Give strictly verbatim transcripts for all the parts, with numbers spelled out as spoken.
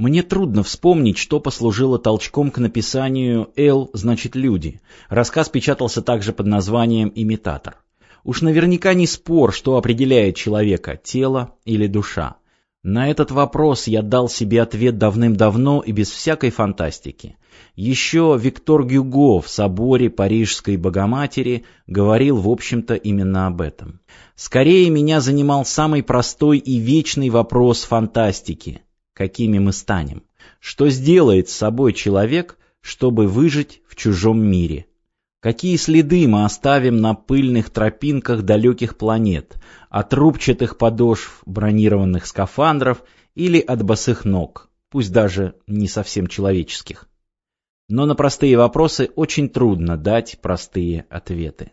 Мне трудно вспомнить, что послужило толчком к написанию «Л» значит «люди». Рассказ печатался также под названием «Имитатор». Уж наверняка не спор, что определяет человека – тело или душа. На этот вопрос я дал себе ответ давным-давно и без всякой фантастики. Еще Виктор Гюго в соборе Парижской Богоматери говорил, в общем-то, именно об этом. Скорее меня занимал самый простой и вечный вопрос фантастики. Какими мы станем? Что сделает с собой человек, чтобы выжить в чужом мире? Какие следы мы оставим на пыльных тропинках далеких планет, от рубчатых подошв бронированных скафандров или от босых ног, пусть даже не совсем человеческих? Но на простые вопросы очень трудно дать простые ответы.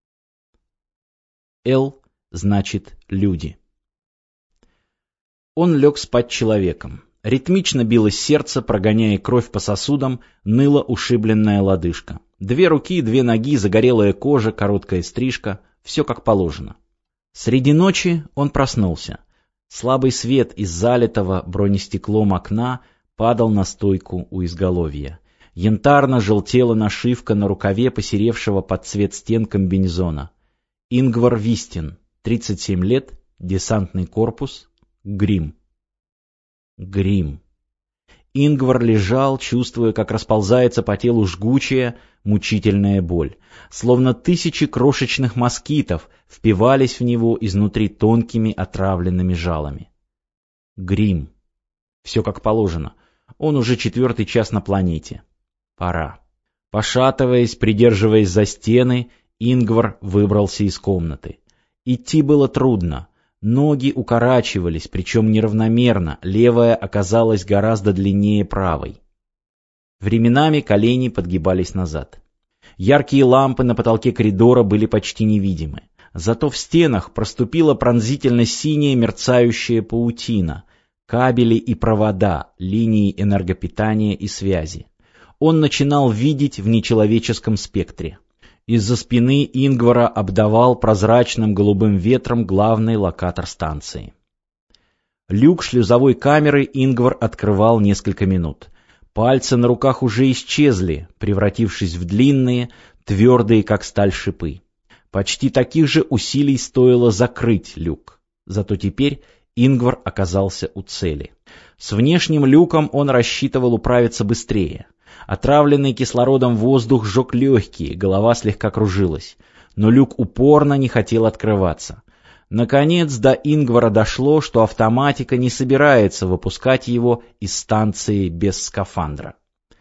«Л» значит «люди». Он лег спать человеком. Ритмично билось сердце, прогоняя кровь по сосудам, ныла ушибленная лодыжка. Две руки, две ноги, загорелая кожа, короткая стрижка — все как положено. Среди ночи он проснулся. Слабый свет из залитого бронестеклом окна падал на стойку у изголовья. Янтарно желтела нашивка на рукаве посеревшего под цвет стен комбинезона. Ингвар Вистин, тридцать семь лет, десантный корпус, Грим. Грим. Ингвар лежал, чувствуя, как расползается по телу жгучая, мучительная боль. Словно тысячи крошечных москитов впивались в него изнутри тонкими отравленными жалами. Грим. Все как положено. Он уже четвертый час на планете. Пора. Пошатываясь, придерживаясь за стены, Ингвар выбрался из комнаты. Идти было трудно. Ноги укорачивались, причем неравномерно, левая оказалась гораздо длиннее правой. Временами колени подгибались назад. Яркие лампы на потолке коридора были почти невидимы. Зато в стенах проступила пронзительно синяя мерцающая паутина, кабели и провода, линии энергопитания и связи. Он начинал видеть в нечеловеческом спектре. Из-за спины Ингвара обдавал прозрачным голубым ветром главный локатор станции. Люк шлюзовой камеры Ингвар открывал несколько минут. Пальцы на руках уже исчезли, превратившись в длинные, твердые, как сталь, шипы. Почти таких же усилий стоило закрыть люк. Зато теперь Ингвар оказался у цели. С внешним люком он рассчитывал управиться быстрее. Отравленный кислородом воздух сжег легкие, голова слегка кружилась. Но люк упорно не хотел открываться. Наконец до Ингвара дошло, что автоматика не собирается выпускать его из станции без скафандра.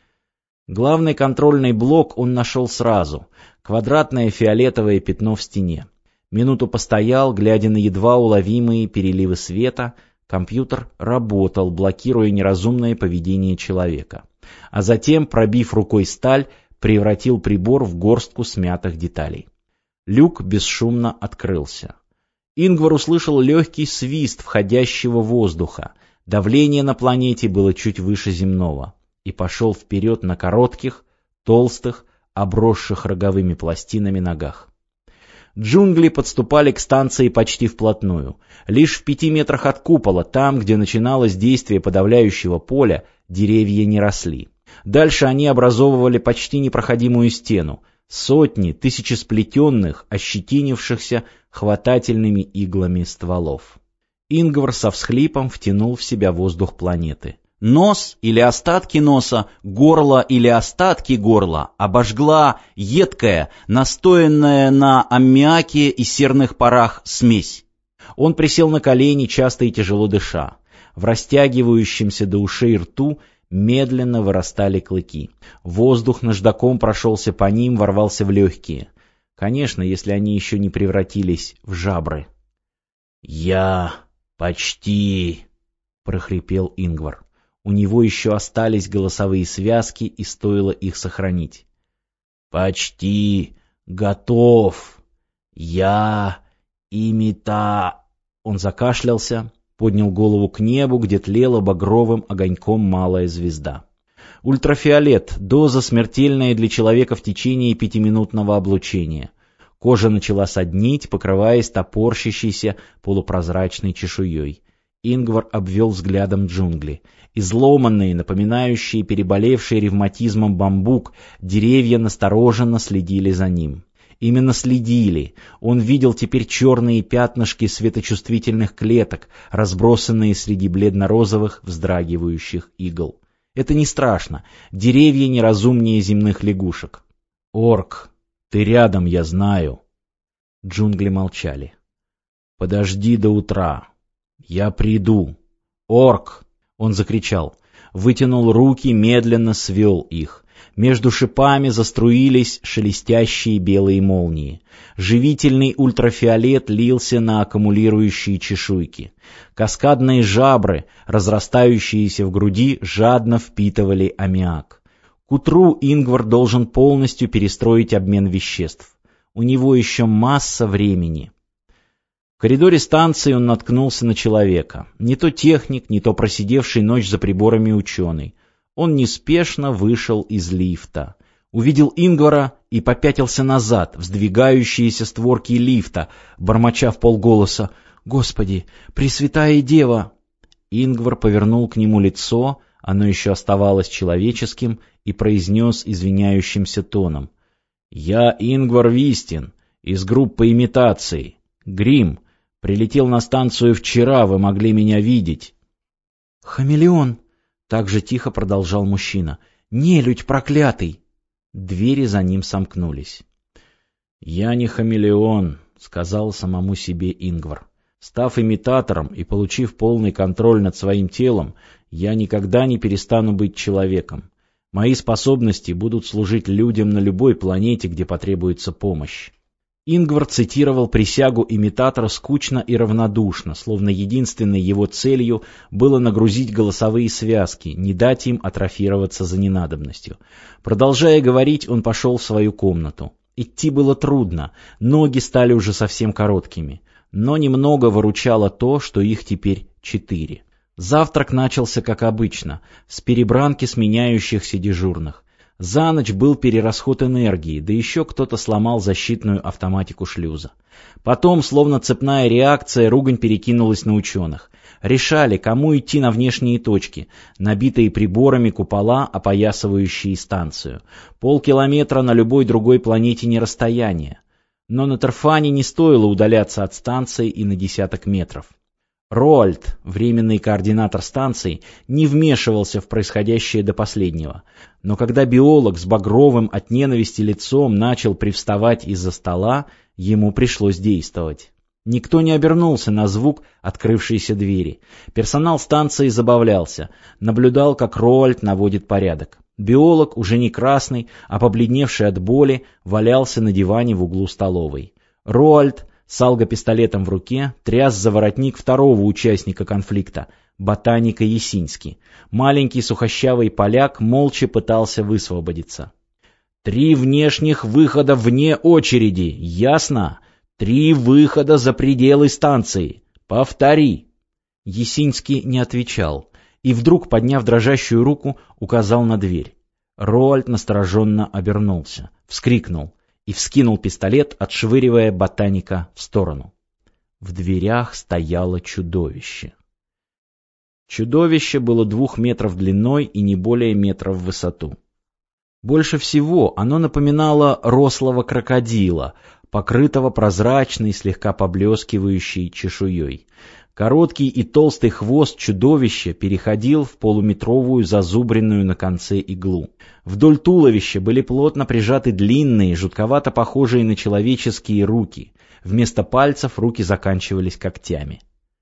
Главный контрольный блок он нашел сразу. Квадратное фиолетовое пятно в стене. Минуту постоял, глядя на едва уловимые переливы света. Компьютер работал, блокируя неразумное поведение человека. А затем, пробив рукой сталь, превратил прибор в горстку смятых деталей. Люк бесшумно открылся. Ингвар услышал легкий свист входящего воздуха. Давление на планете было чуть выше земного. И пошел вперед на коротких, толстых, обросших роговыми пластинами ногах. Джунгли подступали к станции почти вплотную. Лишь в пяти метрах от купола, там, где начиналось действие подавляющего поля, деревья не росли. Дальше они образовывали почти непроходимую стену. Сотни, тысячи сплетенных, ощетинившихся хватательными иглами стволов. Ингвар со всхлипом втянул в себя воздух планеты. Нос или остатки носа, горло или остатки горла обожгла едкая, настоянная на аммиаке и серных парах смесь. Он присел на колени, часто и тяжело дыша. В растягивающемся до ушей рту медленно вырастали клыки. Воздух наждаком прошелся по ним, ворвался в легкие. Конечно, если они еще не превратились в жабры. «Я почти...» — прохрипел Ингвар. У него еще остались голосовые связки, и стоило их сохранить. «Почти готов. Я имита...» Он закашлялся, поднял голову к небу, где тлела багровым огоньком малая звезда. Ультрафиолет — доза, смертельная для человека в течение пятиминутного облучения. Кожа начала соднить, покрываясь топорщащейся полупрозрачной чешуей. Ингвар обвел взглядом джунгли. Изломанные, напоминающие переболевший ревматизмом бамбук, деревья настороженно следили за ним. Именно следили. Он видел теперь черные пятнышки светочувствительных клеток, разбросанные среди бледно-розовых вздрагивающих игл. Это не страшно. Деревья неразумнее земных лягушек. «Орк, ты рядом, я знаю». Джунгли молчали. «Подожди до утра. Я приду. Орк!» Он закричал. Вытянул руки, медленно свел их. Между шипами заструились шелестящие белые молнии. Живительный ультрафиолет лился на аккумулирующие чешуйки. Каскадные жабры, разрастающиеся в груди, жадно впитывали аммиак. К утру Ингвар должен полностью перестроить обмен веществ. У него еще масса времени. В коридоре станции он наткнулся на человека. Не то техник, не то просидевший ночь за приборами ученый. Он неспешно вышел из лифта. Увидел Ингвара и попятился назад, в сдвигающиеся створки лифта, бормоча вполголоса: «Господи, Пресвятая Дева!» Ингвар повернул к нему лицо, оно еще оставалось человеческим, и произнес извиняющимся тоном: «Я Ингвар Вистин, из группы имитаций. Грим. Прилетел на станцию вчера, вы могли меня видеть». «Хамелеон!» — так же тихо продолжал мужчина. «Нелюдь проклятый!» Двери за ним сомкнулись. «Я не хамелеон», — сказал самому себе Ингвар. «Став имитатором и получив полный контроль над своим телом, я никогда не перестану быть человеком. Мои способности будут служить людям на любой планете, где потребуется помощь». Ингвар цитировал присягу имитатора скучно и равнодушно, словно единственной его целью было нагрузить голосовые связки, не дать им атрофироваться за ненадобностью. Продолжая говорить, он пошел в свою комнату. Идти было трудно, ноги стали уже совсем короткими, но немного выручало то, что их теперь четыре. Завтрак начался как обычно, с перебранки сменяющихся дежурных. За ночь был перерасход энергии, да еще кто-то сломал защитную автоматику шлюза. Потом, словно цепная реакция, ругань перекинулась на ученых. Решали, кому идти на внешние точки, набитые приборами купола, опоясывающие станцию. Полкилометра на любой другой планете не расстояние. Но на Терфане не стоило удаляться от станции и на десяток метров. Роальд, временный координатор станции, не вмешивался в происходящее до последнего. Но когда биолог с багровым от ненависти лицом начал привставать из-за стола, ему пришлось действовать. Никто не обернулся на звук открывшейся двери. Персонал станции забавлялся, наблюдал, как Роальд наводит порядок. Биолог, уже не красный, а побледневший от боли, валялся на диване в углу столовой. Роальд с алго-пистолетом в руке тряс за воротник второго участника конфликта, ботаника Ясински. Маленький сухощавый поляк молча пытался высвободиться. «Три внешних выхода вне очереди, ясно? Три выхода за пределы станции. Повтори!» Ясински не отвечал, и вдруг, подняв дрожащую руку, указал на дверь. Роальд настороженно обернулся, вскрикнул и вскинул пистолет, отшвыривая ботаника в сторону. В дверях стояло чудовище. Чудовище было двух метров длиной и не более метра в высоту. Больше всего оно напоминало рослого крокодила, покрытого прозрачной, слегка поблескивающей чешуей. Короткий и толстый хвост чудовища переходил в полуметровую зазубренную на конце иглу. Вдоль туловища были плотно прижаты длинные, жутковато похожие на человеческие руки. Вместо пальцев руки заканчивались когтями.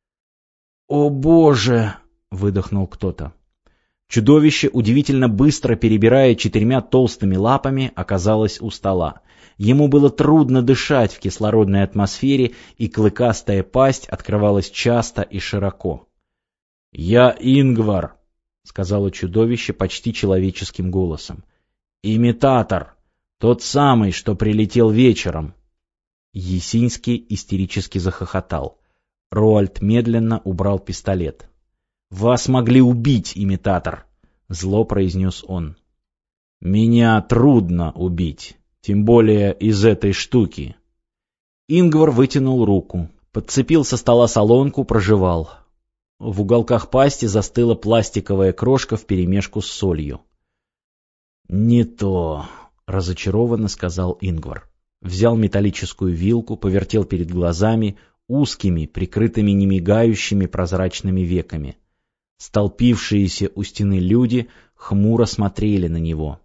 «О боже!» — выдохнул кто-то. Чудовище, удивительно быстро перебирая четырьмя толстыми лапами, оказалось у стола. Ему было трудно дышать в кислородной атмосфере, и клыкастая пасть открывалась часто и широко. «Я Ингвар», — сказала чудовище почти человеческим голосом. «Имитатор, тот самый, что прилетел вечером». Ясинский истерически захохотал. Роальд медленно убрал пистолет. «Вас могли убить, имитатор», — зло произнес он. «Меня трудно убить, тем более из этой штуки». Ингвар вытянул руку, подцепил со стола солонку, прожевал. В уголках пасти застыла пластиковая крошка вперемешку с солью. «Не то», — разочарованно сказал Ингвар. Взял металлическую вилку, повертел перед глазами узкими, прикрытыми немигающими прозрачными веками. Столпившиеся у стены люди хмуро смотрели на него.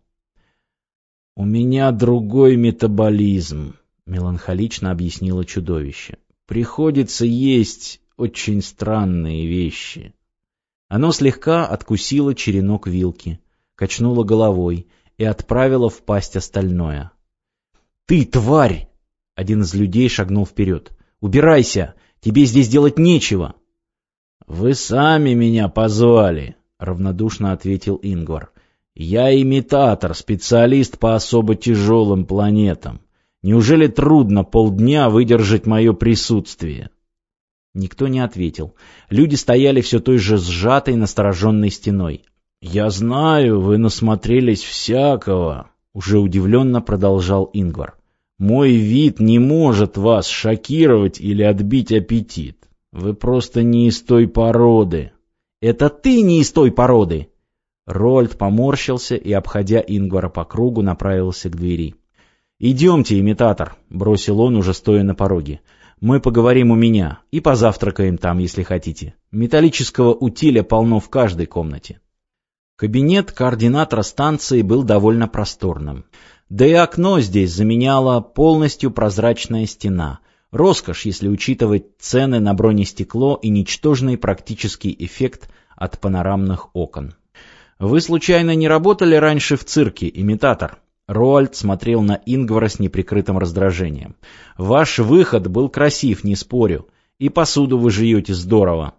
«У меня другой метаболизм», — меланхолично объяснило чудовище. «Приходится есть очень странные вещи». Оно слегка откусило черенок вилки, качнуло головой и отправило в пасть остальное. «Ты, тварь!» — один из людей шагнул вперед. «Убирайся! Тебе здесь делать нечего!» «Вы сами меня позвали», — равнодушно ответил Ингвар. «Я имитатор, специалист по особо тяжелым планетам. Неужели трудно полдня выдержать мое присутствие?» Никто не ответил. Люди стояли все той же сжатой, настороженной стеной. «Я знаю, вы насмотрелись всякого», — уже удивленно продолжал Ингвар. «Мой вид не может вас шокировать или отбить аппетит. Вы просто не из той породы». «Это ты не из той породы!» Роальд поморщился и, обходя Ингвара по кругу, направился к двери. «Идемте, имитатор», — бросил он, уже стоя на пороге. «Мы поговорим у меня и позавтракаем там, если хотите. Металлического утиля полно в каждой комнате». Кабинет координатора станции был довольно просторным. Да и окно здесь заменяла полностью прозрачная стена. Роскошь, если учитывать цены на бронестекло и ничтожный практический эффект от панорамных окон. «Вы случайно не работали раньше в цирке, имитатор?» Роальд смотрел на Ингвара с неприкрытым раздражением. «Ваш выход был красив, не спорю. И посуду вы жуете здорово».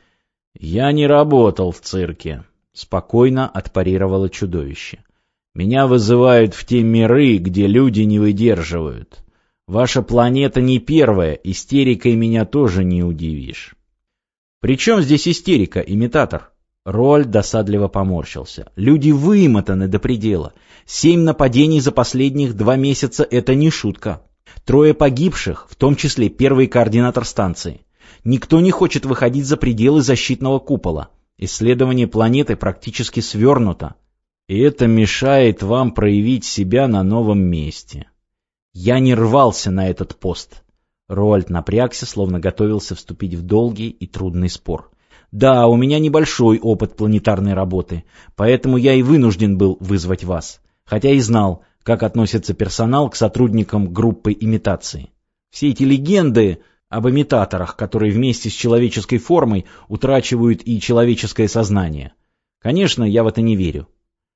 «Я не работал в цирке», — спокойно отпарировало чудовище. «Меня вызывают в те миры, где люди не выдерживают. Ваша планета не первая, истерикой меня тоже не удивишь». «При чем здесь истерика, имитатор?» Роальд досадливо поморщился. «Люди вымотаны до предела. Семь нападений за последних два месяца — это не шутка. Трое погибших, в том числе первый координатор станции. Никто не хочет выходить за пределы защитного купола. Исследование планеты практически свернуто. И это мешает вам проявить себя на новом месте». «Я не рвался на этот пост». Роальд напрягся, словно готовился вступить в долгий и трудный спор. «Да, у меня небольшой опыт планетарной работы, поэтому я и вынужден был вызвать вас, хотя и знал, как относится персонал к сотрудникам группы имитации. Все эти легенды об имитаторах, которые вместе с человеческой формой утрачивают и человеческое сознание. Конечно, я в это не верю».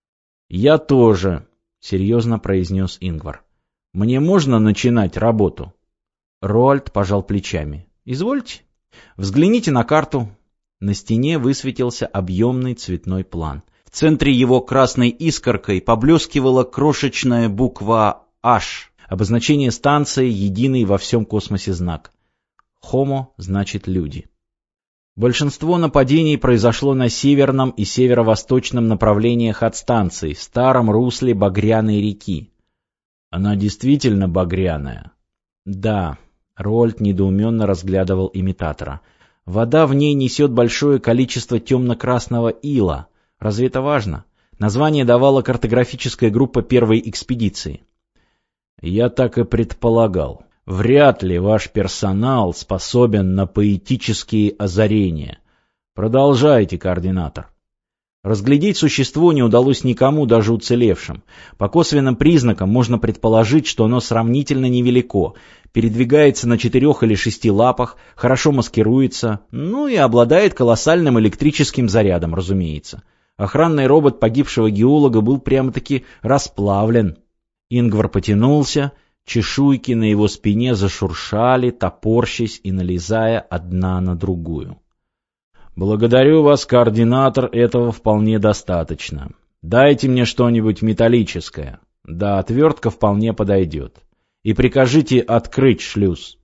«Я тоже», — серьезно произнес Ингвар. «Мне можно начинать работу?» Роальд пожал плечами. «Извольте. Взгляните на карту». На стене высветился объемный цветной план. В центре его красной искоркой поблескивала крошечная буква «H», обозначение станции, единый во всем космосе знак. «Homo» значит «люди». Большинство нападений произошло на северном и северо-восточном направлениях от станции, в старом русле Багряной реки. «Она действительно багряная?» «Да», — Роальд недоуменно разглядывал имитатора. «Вода в ней несет большое количество темно-красного ила. Разве это важно? Название давала картографическая группа первой экспедиции». «Я так и предполагал. Вряд ли ваш персонал способен на поэтические озарения. Продолжайте, координатор». Разглядеть существо не удалось никому, даже уцелевшим. По косвенным признакам можно предположить, что оно сравнительно невелико, передвигается на четырех или шести лапах, хорошо маскируется, ну и обладает колоссальным электрическим зарядом, разумеется. Охранный робот погибшего геолога был прямо-таки расплавлен. Ингвар потянулся, чешуйки на его спине зашуршали, топорщась и налезая одна на другую. «Благодарю вас, координатор, этого вполне достаточно. Дайте мне что-нибудь металлическое. Да, отвертка вполне подойдет. И прикажите открыть шлюз».